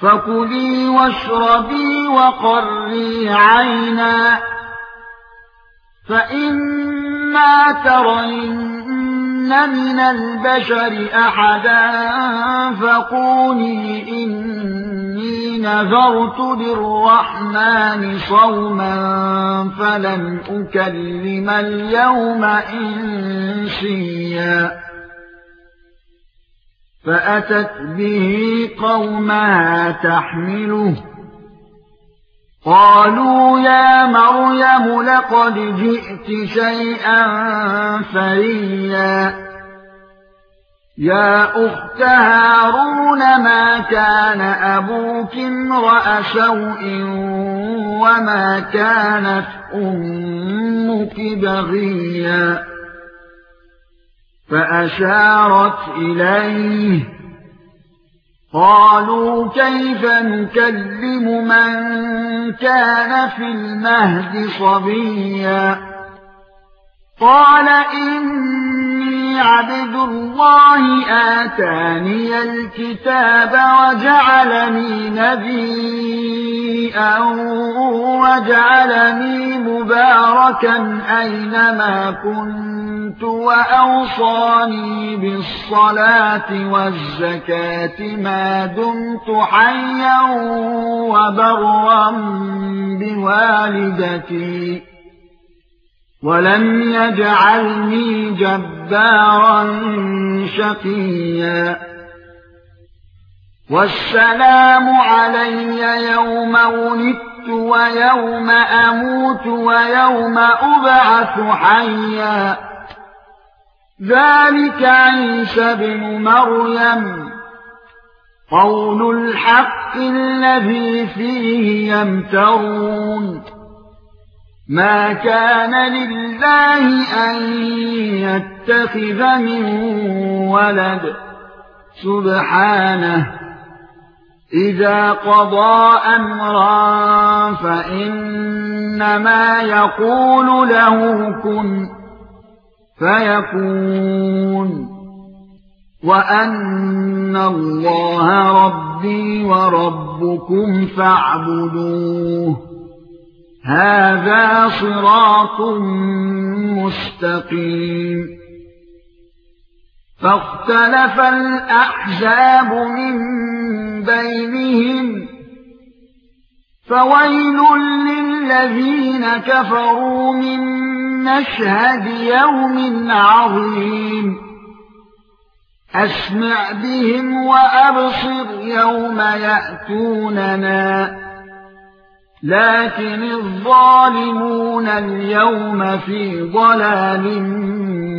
فكلي واشربي وقري عينا فإما ترين من البشر أحدا فقولي إني نذرت للرحمن صوما فلن أكلم اليوم إنسيا فأتت به قومها تحمله قالوا يا مريم لقد جئت شيئا فريا يا أخت هارون ما كان أبوك امرأ سوء وما كانت أمك بغيا فأشارت إليه قالوا كيف نكلم من كان في المهد صبيا قال إني عبد الله آتاني الكتاب وجعلني نبيا وجعلني مباركا أينما كنت وأوصاني بالصلاة والزكاة ما دمت حيا وبرا بوالدتي ولم يجعلني جبارا شقيا والسلام علي يوم ولدت ويوم أموت ويوم أبعث حيا ذلك عيسى ابن مريم قول الحق الذي فيه يمترون ما كان لله أن يتخذ من ولد سبحانه إذا قضى أمرا فإنما يقول له كن فيكون وأن الله ربي وربكم فاعبدوه هذا صراط مستقيم فاختلف الأحزاب من بينهم فويل للذين كفروا من مشهد يوم عظيم أسمع بهم وأبصر يوم يأتوننا لكن الظالمون اليوم في ضلال